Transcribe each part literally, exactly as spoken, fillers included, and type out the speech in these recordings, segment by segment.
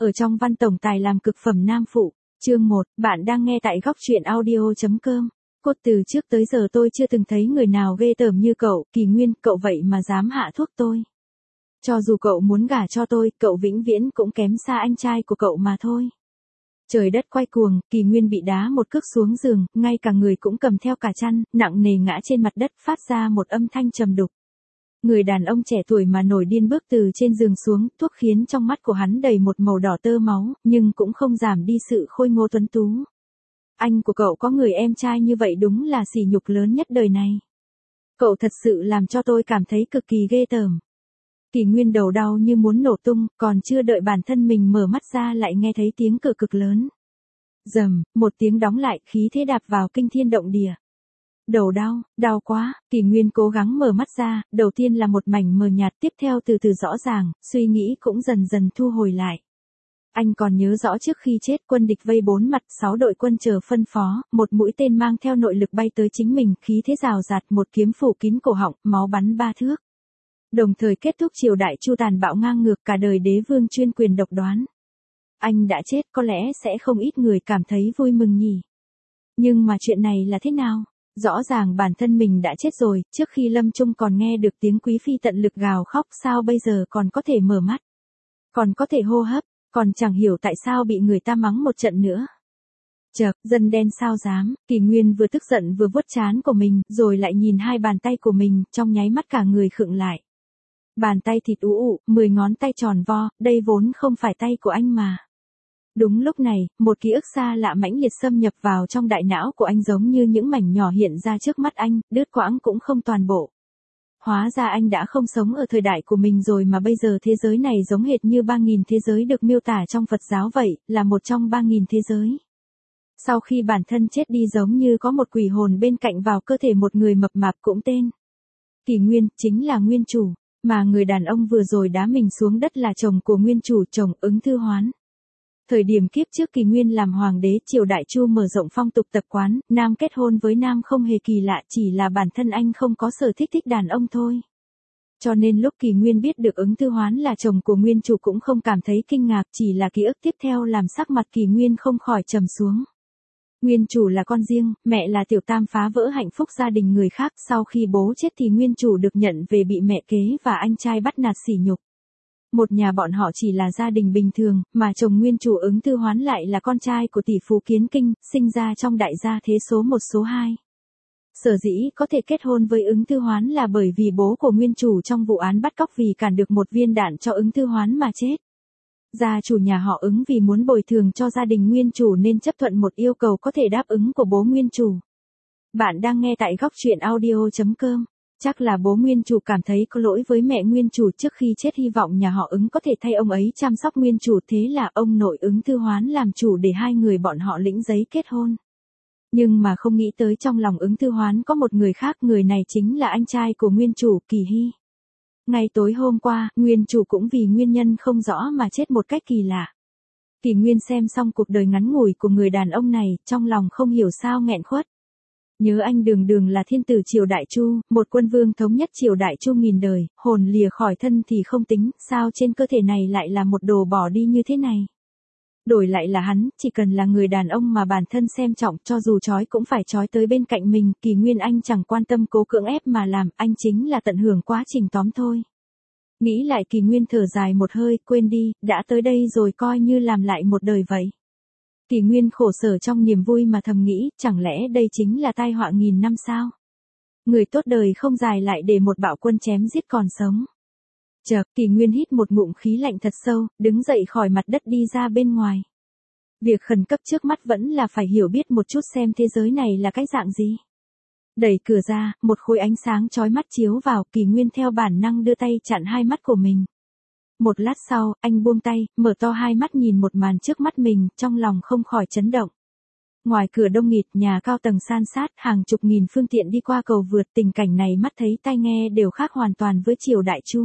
Ở trong văn tổng tài làm cực phẩm nam phụ, chương một, bạn đang nghe tại góc truyện audio.com. Cốt từ trước tới giờ tôi chưa từng thấy người nào ghê tởm như cậu, Kỳ Nguyên, cậu vậy mà dám hạ thuốc tôi. Cho dù cậu muốn gả cho tôi, cậu vĩnh viễn cũng kém xa anh trai của cậu mà thôi. Trời đất quay cuồng, Kỳ Nguyên bị đá một cước xuống giường, ngay cả người cũng cầm theo cả chăn, nặng nề ngã trên mặt đất, phát ra một âm thanh trầm đục. Người đàn ông trẻ tuổi mà nổi điên bước từ trên giường xuống, thuốc khiến trong mắt của hắn đầy một màu đỏ tơ máu, nhưng cũng không giảm đi sự khôi ngô tuấn tú. Anh của cậu có người em trai như vậy đúng là sỉ nhục lớn nhất đời này. Cậu thật sự làm cho tôi cảm thấy cực kỳ ghê tởm. Kỳ Nguyên đầu đau như muốn nổ tung, còn chưa đợi bản thân mình mở mắt ra lại nghe thấy tiếng cửa cực lớn. Rầm, một tiếng đóng lại, khí thế đạp vào kinh thiên động địa. Đầu đau, đau quá, Kỳ Nguyên cố gắng mở mắt ra, đầu tiên là một mảnh mờ nhạt, tiếp theo từ từ rõ ràng, suy nghĩ cũng dần dần thu hồi lại. Anh còn nhớ rõ trước khi chết quân địch vây bốn mặt, sáu đội quân chờ phân phó, một mũi tên mang theo nội lực bay tới chính mình, khí thế rào rạt, một kiếm phủ kín cổ họng, máu bắn ba thước. Đồng thời kết thúc triều đại Chu tàn bạo ngang ngược, cả đời đế vương chuyên quyền độc đoán. Anh đã chết, có lẽ sẽ không ít người cảm thấy vui mừng nhỉ. Nhưng mà chuyện này là thế nào? Rõ ràng bản thân mình đã chết rồi, trước khi lâm chung còn nghe được tiếng quý phi tận lực gào khóc, sao bây giờ còn có thể mở mắt, còn có thể hô hấp, còn chẳng hiểu tại sao bị người ta mắng một trận nữa. Chợt, dân đen sao dám, Kỳ Nguyên vừa tức giận vừa vuốt trán của mình, rồi lại nhìn hai bàn tay của mình, trong nháy mắt cả người khựng lại. Bàn tay thịt ú ụ, mười ngón tay tròn vo, đây vốn không phải tay của anh mà. Đúng lúc này, một ký ức xa lạ mãnh liệt xâm nhập vào trong đại não của anh, giống như những mảnh nhỏ hiện ra trước mắt anh, đứt quãng cũng không toàn bộ. Hóa ra anh đã không sống ở thời đại của mình rồi, mà bây giờ thế giới này giống hệt như ba nghìn thế giới được miêu tả trong Phật giáo vậy, là một trong ba nghìn thế giới. Sau khi bản thân chết đi giống như có một quỷ hồn bên cạnh vào cơ thể một người mập mạp cũng tên Kỳ Nguyên, chính là nguyên chủ, mà người đàn ông vừa rồi đá mình xuống đất là chồng của nguyên chủ, chồng Ứng Thư Hoán. Thời điểm kiếp trước Kỳ Nguyên làm hoàng đế, triều đại Chu mở rộng phong tục tập quán, nam kết hôn với nam không hề kỳ lạ, chỉ là bản thân anh không có sở thích thích đàn ông thôi. Cho nên lúc Kỳ Nguyên biết được Ứng Thư Hoán là chồng của nguyên chủ cũng không cảm thấy kinh ngạc, chỉ là ký ức tiếp theo làm sắc mặt Kỳ Nguyên không khỏi trầm xuống. Nguyên chủ là con riêng, mẹ là tiểu tam phá vỡ hạnh phúc gia đình người khác, sau khi bố chết thì nguyên chủ được nhận về bị mẹ kế và anh trai bắt nạt sỉ nhục. Một nhà bọn họ chỉ là gia đình bình thường, mà chồng nguyên chủ Ứng Thư Hoán lại là con trai của tỷ phú Kiến Kinh, sinh ra trong đại gia thế số một số hai. Sở dĩ có thể kết hôn với Ứng Thư Hoán là bởi vì bố của nguyên chủ trong vụ án bắt cóc vì cản được một viên đạn cho Ứng Thư Hoán mà chết. Gia chủ nhà họ Ứng vì muốn bồi thường cho gia đình nguyên chủ nên chấp thuận một yêu cầu có thể đáp ứng của bố nguyên chủ. Bạn đang nghe tại góc truyện audio.com. Chắc là bố nguyên chủ cảm thấy có lỗi với mẹ nguyên chủ, trước khi chết hy vọng nhà họ Ứng có thể thay ông ấy chăm sóc nguyên chủ, thế là ông nội Ứng Thư Hoán làm chủ để hai người bọn họ lĩnh giấy kết hôn. Nhưng mà không nghĩ tới trong lòng Ứng Thư Hoán có một người khác, người này chính là anh trai của nguyên chủ, Kỳ Hy. Ngay tối hôm qua, nguyên chủ cũng vì nguyên nhân không rõ mà chết một cách kỳ lạ. Kỳ Nguyên xem xong cuộc đời ngắn ngủi của người đàn ông này, trong lòng không hiểu sao nghẹn khuất. Nhớ anh đường đường là thiên tử triều đại Chu, một quân vương thống nhất triều đại Chu nghìn đời, hồn lìa khỏi thân thì không tính, sao trên cơ thể này lại là một đồ bỏ đi như thế này. Đổi lại là hắn, chỉ cần là người đàn ông mà bản thân xem trọng, cho dù trói cũng phải trói tới bên cạnh mình, Kỳ Nguyên anh chẳng quan tâm cố cưỡng ép mà làm, anh chính là tận hưởng quá trình tóm thôi. Nghĩ lại Kỳ Nguyên thở dài một hơi, quên đi, đã tới đây rồi coi như làm lại một đời vậy. Kỳ Nguyên khổ sở trong niềm vui mà thầm nghĩ, chẳng lẽ đây chính là tai họa nghìn năm sao? Người tốt đời không dài lại để một bạo quân chém giết còn sống. Chợt, Kỳ Nguyên hít một ngụm khí lạnh thật sâu, đứng dậy khỏi mặt đất đi ra bên ngoài. Việc khẩn cấp trước mắt vẫn là phải hiểu biết một chút xem thế giới này là cái dạng gì. Đẩy cửa ra, một khối ánh sáng chói mắt chiếu vào, Kỳ Nguyên theo bản năng đưa tay chặn hai mắt của mình. Một lát sau, anh buông tay, mở to hai mắt nhìn một màn trước mắt mình, trong lòng không khỏi chấn động. Ngoài cửa đông nghịt, nhà cao tầng san sát, hàng chục nghìn phương tiện đi qua cầu vượt, tình cảnh này mắt thấy tai nghe đều khác hoàn toàn với triều đại Chu.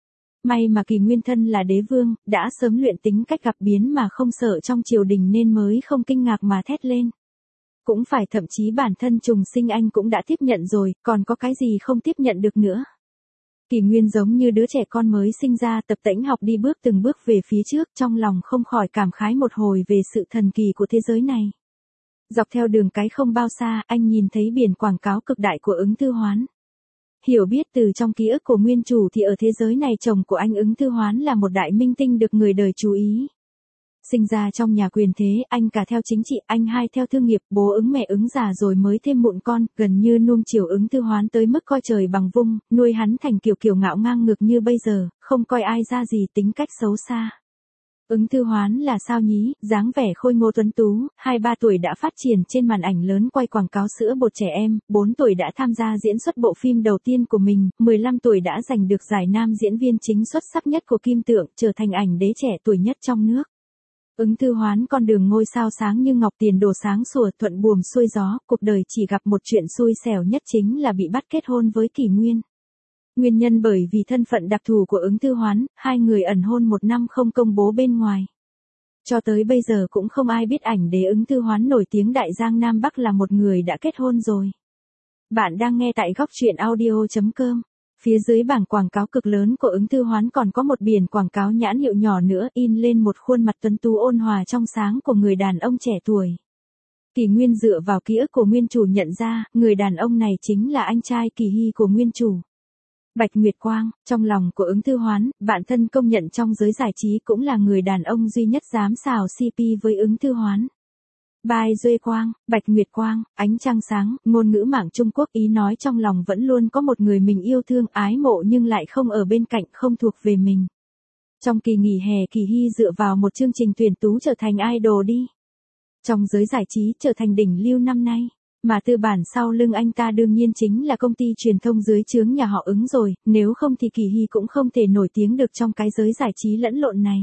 May mà Kỳ Nguyên thân là đế vương, đã sớm luyện tính cách gặp biến mà không sợ trong triều đình nên mới không kinh ngạc mà thét lên. Cũng phải, thậm chí bản thân trùng sinh anh cũng đã tiếp nhận rồi, còn có cái gì không tiếp nhận được nữa. Kỳ Kỳ Nguyên giống như đứa trẻ con mới sinh ra tập tễnh học đi bước từng bước về phía trước, trong lòng không khỏi cảm khái một hồi về sự thần kỳ của thế giới này. Dọc theo đường cái không bao xa, anh nhìn thấy biển quảng cáo cực đại của Ứng Thư Hoán. Hiểu biết từ trong ký ức của nguyên chủ thì ở thế giới này chồng của anh Ứng Thư Hoán là một đại minh tinh được người đời chú ý. Sinh ra trong nhà quyền thế, anh cả theo chính trị, anh hai theo thương nghiệp, bố Ứng mẹ Ứng già rồi mới thêm mụn con, gần như nuông chiều Ứng Thư Hoán tới mức coi trời bằng vung, nuôi hắn thành kiểu kiểu ngạo ngang ngược như bây giờ, không coi ai ra gì, tính cách xấu xa. Ứng Thư Hoán là sao nhí, dáng vẻ khôi ngô tuấn tú, hai ba tuổi đã phát triển trên màn ảnh lớn quay quảng cáo sữa bột trẻ em, bốn tuổi đã tham gia diễn xuất bộ phim đầu tiên của mình, mười lăm tuổi đã giành được giải nam diễn viên chính xuất sắc nhất của Kim Tượng, trở thành ảnh đế trẻ tuổi nhất trong nước. Ứng Thư Hoán con đường ngôi sao sáng như ngọc, tiền đồ sáng sủa, thuận buồm xuôi gió, cuộc đời chỉ gặp một chuyện xui xẻo nhất chính là bị bắt kết hôn với Kỳ Nguyên. Nguyên nhân bởi vì thân phận đặc thù của Ứng Thư Hoán, hai người ẩn hôn một năm không công bố bên ngoài. Cho tới bây giờ cũng không ai biết ảnh đế Ứng Thư Hoán nổi tiếng đại giang Nam Bắc là một người đã kết hôn rồi. Bạn đang nghe tại góc truyện audio chấm com. Phía dưới bảng quảng cáo cực lớn của Ứng Thư Hoán còn có một biển quảng cáo nhãn hiệu nhỏ nữa, in lên một khuôn mặt tuấn tú ôn hòa trong sáng của người đàn ông trẻ tuổi. Kỳ Nguyên dựa vào ký ức của nguyên chủ nhận ra, người đàn ông này chính là anh trai Kỳ Hy của nguyên chủ. Bạch Nguyệt Quang, trong lòng của Ứng Thư Hoán, bạn thân công nhận trong giới giải trí cũng là người đàn ông duy nhất dám xào xê pê với Ứng Thư Hoán. Bai Duy Quang, Bạch Nguyệt Quang, ánh trăng sáng, ngôn ngữ mạng Trung Quốc, ý nói trong lòng vẫn luôn có một người mình yêu thương, ái mộ nhưng lại không ở bên cạnh, không thuộc về mình. Trong kỳ nghỉ hè, Kỳ Hy dựa vào một chương trình tuyển tú trở thành idol đi. Trong giới giải trí trở thành đỉnh lưu năm nay. Mà tư bản sau lưng anh ta đương nhiên chính là công ty truyền thông dưới trướng nhà họ Ứng rồi, nếu không thì Kỳ Hy cũng không thể nổi tiếng được trong cái giới giải trí lẫn lộn này.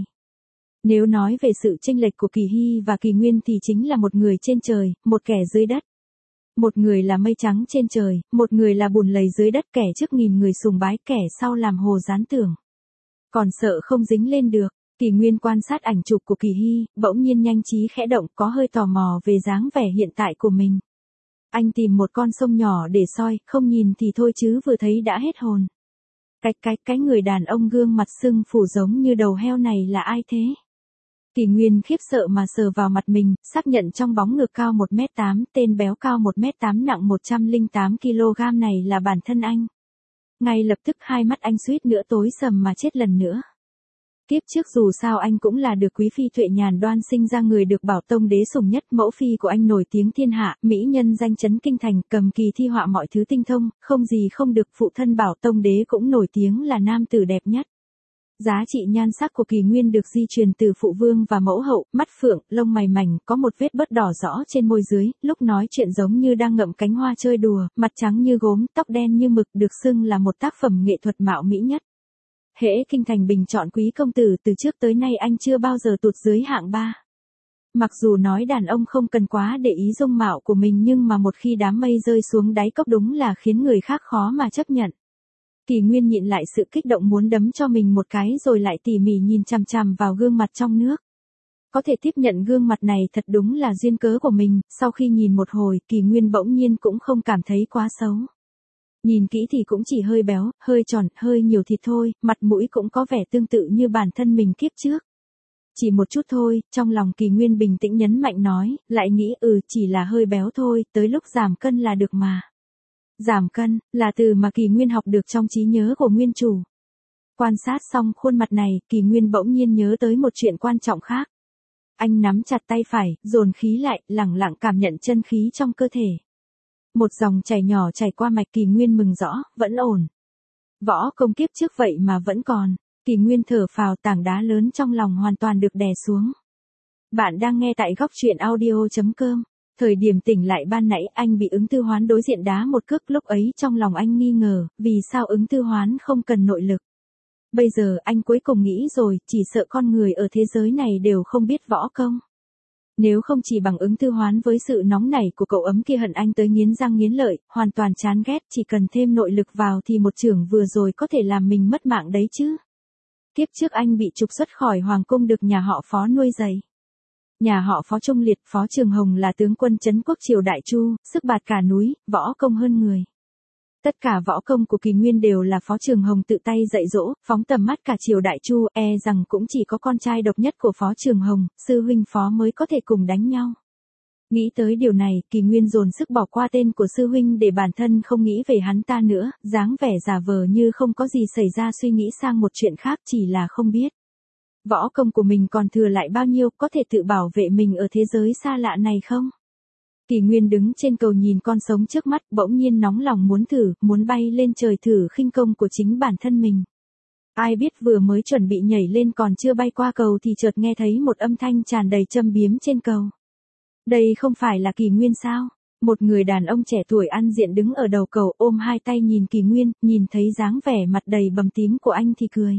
Nếu nói về sự chênh lệch của Kỳ Hy và Kỳ Nguyên thì chính là một người trên trời, một kẻ dưới đất. Một người là mây trắng trên trời, một người là bùn lầy dưới đất, kẻ trước nghìn người sùng bái, kẻ sau làm hồ dán tưởng. Còn sợ không dính lên được. Kỳ Nguyên quan sát ảnh chụp của Kỳ Hy, bỗng nhiên nhanh trí khẽ động, có hơi tò mò về dáng vẻ hiện tại của mình. Anh tìm một con sông nhỏ để soi, không nhìn thì thôi chứ vừa thấy đã hết hồn. Cách cách cái người đàn ông gương mặt sưng phù giống như đầu heo này là ai thế? Kỳ Nguyên khiếp sợ mà sờ vào mặt mình, xác nhận trong bóng ngực cao một mét tám, tên béo cao một mét tám nặng một trăm lẻ tám ki lô gam này là bản thân anh. Ngay lập tức hai mắt anh suýt nữa tối sầm mà chết lần nữa. Kiếp trước dù sao anh cũng là được quý phi Thuệ Nhàn đoan sinh ra, người được Bảo Tông đế sủng nhất, mẫu phi của anh nổi tiếng thiên hạ, mỹ nhân danh chấn kinh thành, cầm kỳ thi họa mọi thứ tinh thông, không gì không được, phụ thân Bảo Tông đế cũng nổi tiếng là nam tử đẹp nhất. Giá trị nhan sắc của Kỳ Nguyên được di truyền từ phụ vương và mẫu hậu, mắt phượng, lông mày mảnh, có một vết bớt đỏ rõ trên môi dưới, lúc nói chuyện giống như đang ngậm cánh hoa chơi đùa, mặt trắng như gốm, tóc đen như mực, được xưng là một tác phẩm nghệ thuật mạo mỹ nhất. Hễ kinh thành bình chọn quý công tử, từ trước tới nay anh chưa bao giờ tụt dưới hạng ba. Mặc dù nói đàn ông không cần quá để ý dung mạo của mình nhưng mà một khi đám mây rơi xuống đáy cốc đúng là khiến người khác khó mà chấp nhận. Kỳ Nguyên nhịn lại sự kích động muốn đấm cho mình một cái rồi lại tỉ mỉ nhìn chằm chằm vào gương mặt trong nước. Có thể tiếp nhận gương mặt này thật đúng là duyên cớ của mình, sau khi nhìn một hồi, Kỳ Nguyên bỗng nhiên cũng không cảm thấy quá xấu. Nhìn kỹ thì cũng chỉ hơi béo, hơi tròn, hơi nhiều thịt thôi, mặt mũi cũng có vẻ tương tự như bản thân mình kiếp trước. Chỉ một chút thôi, trong lòng Kỳ Nguyên bình tĩnh nhấn mạnh nói, lại nghĩ ừ chỉ là hơi béo thôi, tới lúc giảm cân là được mà. Giảm cân, là từ mà Kỳ Nguyên học được trong trí nhớ của nguyên chủ. Quan sát xong khuôn mặt này, Kỳ Nguyên bỗng nhiên nhớ tới một chuyện quan trọng khác. Anh nắm chặt tay phải, dồn khí lại, lẳng lặng cảm nhận chân khí trong cơ thể. Một dòng chảy nhỏ chảy qua mạch, Kỳ Nguyên mừng rõ, vẫn ổn. Võ công kiếp trước vậy mà vẫn còn. Kỳ Nguyên thở phào, tảng đá lớn trong lòng hoàn toàn được đè xuống. Bạn đang nghe tại góc truyện audio chấm com. Thời điểm tỉnh lại ban nãy anh bị Ứng Thư Hoán đối diện đá một cước, lúc ấy trong lòng anh nghi ngờ, vì sao Ứng Thư Hoán không cần nội lực. Bây giờ anh cuối cùng nghĩ rồi, chỉ sợ con người ở thế giới này đều không biết võ công. Nếu không chỉ bằng Ứng Thư Hoán với sự nóng nảy của cậu ấm kia hận anh tới nghiến răng nghiến lợi, hoàn toàn chán ghét, chỉ cần thêm nội lực vào thì một chưởng vừa rồi có thể làm mình mất mạng đấy chứ. Kiếp trước anh bị trục xuất khỏi hoàng cung được nhà họ Phó nuôi dạy. Nhà họ Phó Trung Liệt, Phó Trường Hồng là tướng quân trấn quốc triều Đại Chu, sức bạt cả núi, võ công hơn người. Tất cả võ công của Kỳ Nguyên đều là Phó Trường Hồng tự tay dạy dỗ, phóng tầm mắt cả triều đại Chu, e rằng cũng chỉ có con trai độc nhất của Phó Trường Hồng, sư huynh phó mới có thể cùng đánh nhau. Nghĩ tới điều này, Kỳ Nguyên dồn sức bỏ qua tên của sư huynh để bản thân không nghĩ về hắn ta nữa, dáng vẻ giả vờ như không có gì xảy ra, suy nghĩ sang một chuyện khác, chỉ là không biết võ công của mình còn thừa lại bao nhiêu, có thể tự bảo vệ mình ở thế giới xa lạ này không? Kỳ Nguyên đứng trên cầu nhìn con sống trước mắt, bỗng nhiên nóng lòng muốn thử, muốn bay lên trời thử khinh công của chính bản thân mình. Ai biết vừa mới chuẩn bị nhảy lên còn chưa bay qua cầu thì chợt nghe thấy một âm thanh tràn đầy châm biếm trên cầu. Đây không phải là Kỳ Nguyên sao? Một người đàn ông trẻ tuổi ăn diện đứng ở đầu cầu, ôm hai tay nhìn Kỳ Nguyên, nhìn thấy dáng vẻ mặt đầy bầm tím của anh thì cười.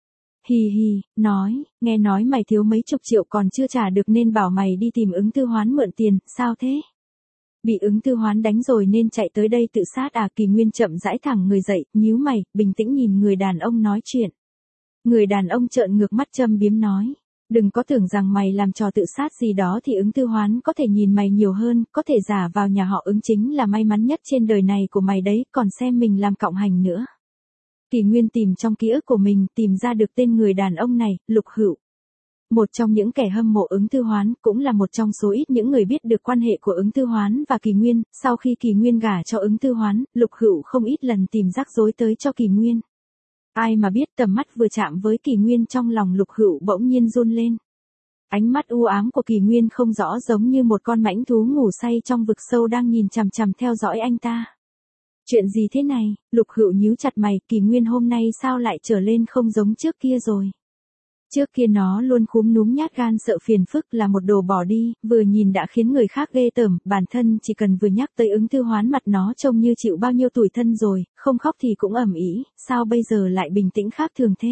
Hì hì, nói, nghe nói mày thiếu mấy chục triệu còn chưa trả được nên bảo mày đi tìm Ứng Tư Hoán mượn tiền, sao thế? Bị Ứng Tư Hoán đánh rồi nên chạy tới đây tự sát à? Kỳ Nguyên chậm rãi thẳng người dậy, nhíu mày, bình tĩnh nhìn người đàn ông nói chuyện. Người đàn ông trợn ngược mắt châm biếm nói, đừng có tưởng rằng mày làm trò tự sát gì đó thì Ứng Tư Hoán có thể nhìn mày nhiều hơn, có thể giả vào nhà họ Ứng chính là may mắn nhất trên đời này của mày đấy, còn xem mình làm cọng hành nữa. Kỳ Nguyên tìm trong ký ức của mình, tìm ra được tên người đàn ông này, Lục Hữu. Một trong những kẻ hâm mộ Ứng Tư Hoán, cũng là một trong số ít những người biết được quan hệ của Ứng Tư Hoán và Kỳ Nguyên. Sau khi Kỳ Nguyên gả cho Ứng Tư Hoán, Lục Hữu không ít lần tìm rắc rối tới cho Kỳ Nguyên. Ai mà biết tầm mắt vừa chạm với Kỳ Nguyên trong lòng Lục Hữu bỗng nhiên run lên. Ánh mắt u ám của Kỳ Nguyên không rõ, giống như một con mãnh thú ngủ say trong vực sâu đang nhìn chằm chằm theo dõi anh ta. Chuyện gì thế này? Lục Hữu nhíu chặt mày, Kỳ Nguyên hôm nay sao lại trở lên không giống trước kia rồi? Trước kia nó luôn khúm núm nhát gan sợ phiền phức, là một đồ bỏ đi, vừa nhìn đã khiến người khác ghê tởm, bản thân chỉ cần vừa nhắc tới Ứng Tư Hoán mặt nó trông như chịu bao nhiêu tủi thân rồi, không khóc thì cũng ầm ĩ, sao bây giờ lại bình tĩnh khác thường thế?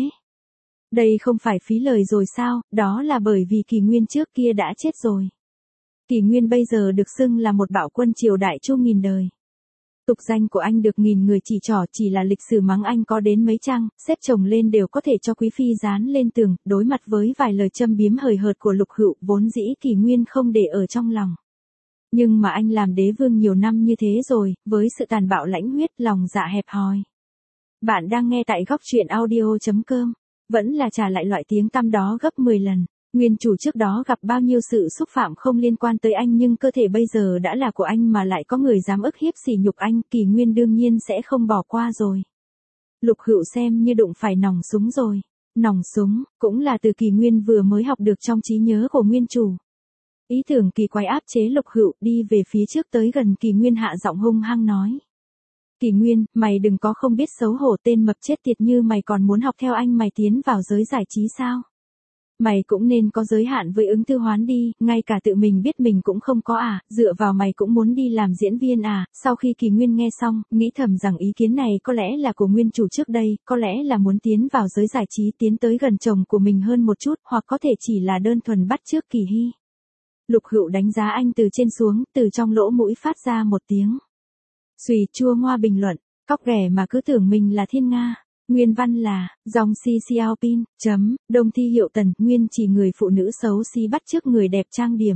Đây không phải phí lời rồi sao? Đó là bởi vì Kỳ Nguyên trước kia đã chết rồi. Kỳ Nguyên bây giờ được xưng là một bạo quân triều đại Chu nghìn đời. Tục danh của anh được nghìn người chỉ trỏ, chỉ là lịch sử mắng anh có đến mấy trang, xếp chồng lên đều có thể cho quý phi dán lên tường. Đối mặt với vài lời châm biếm hời hợt của Lục Hữu, vốn dĩ Kỳ Nguyên không để ở trong lòng. Nhưng mà anh làm đế vương nhiều năm như thế rồi, với sự tàn bạo lãnh huyết, lòng dạ hẹp hòi. Bạn đang nghe tại góc truyện audio chấm com, vẫn là trả lại loại tiếng tăm đó gấp mười lần. Nguyên chủ trước đó gặp bao nhiêu sự xúc phạm không liên quan tới anh, nhưng cơ thể bây giờ đã là của anh mà lại có người dám ức hiếp sỉ nhục anh, Kỳ Nguyên đương nhiên sẽ không bỏ qua rồi. Lục Hữu xem như đụng phải nòng súng rồi. Nòng súng, cũng là từ Kỳ Nguyên vừa mới học được trong trí nhớ của nguyên chủ. Ý tưởng kỳ quái áp chế Lục Hữu, đi về phía trước tới gần Kỳ Nguyên, hạ giọng hung hăng nói. Kỳ Nguyên, mày đừng có không biết xấu hổ, tên mập chết tiệt như mày còn muốn học theo anh mày tiến vào giới giải trí sao? Mày cũng nên có giới hạn với Ứng Tư Hoán đi, ngay cả tự mình biết mình cũng không có à, dựa vào mày cũng muốn đi làm diễn viên à? Sau khi Kỳ Nguyên nghe xong, nghĩ thầm rằng ý kiến này có lẽ là của nguyên chủ trước đây, có lẽ là muốn tiến vào giới giải trí, tiến tới gần chồng của mình hơn một chút, hoặc có thể chỉ là đơn thuần bắt chước Kỳ Hy. Lục Hữu đánh giá anh từ trên xuống, từ trong lỗ mũi phát ra một tiếng xùy chua ngoa bình luận, cóc ghẻ mà cứ tưởng mình là thiên nga. Nguyên văn là, dòng si xiaopin, chấm, đông thi hiệu tần, nguyên chỉ người phụ nữ xấu xí bắt chước người đẹp trang điểm.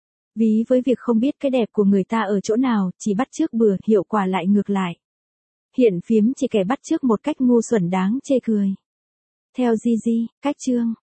Ví với việc không biết cái đẹp của người ta ở chỗ nào, chỉ bắt chước bừa, hiệu quả lại ngược lại. Hiện phiếm chỉ kẻ bắt chước một cách ngu xuẩn đáng chê cười. Theo Gigi, cách chương.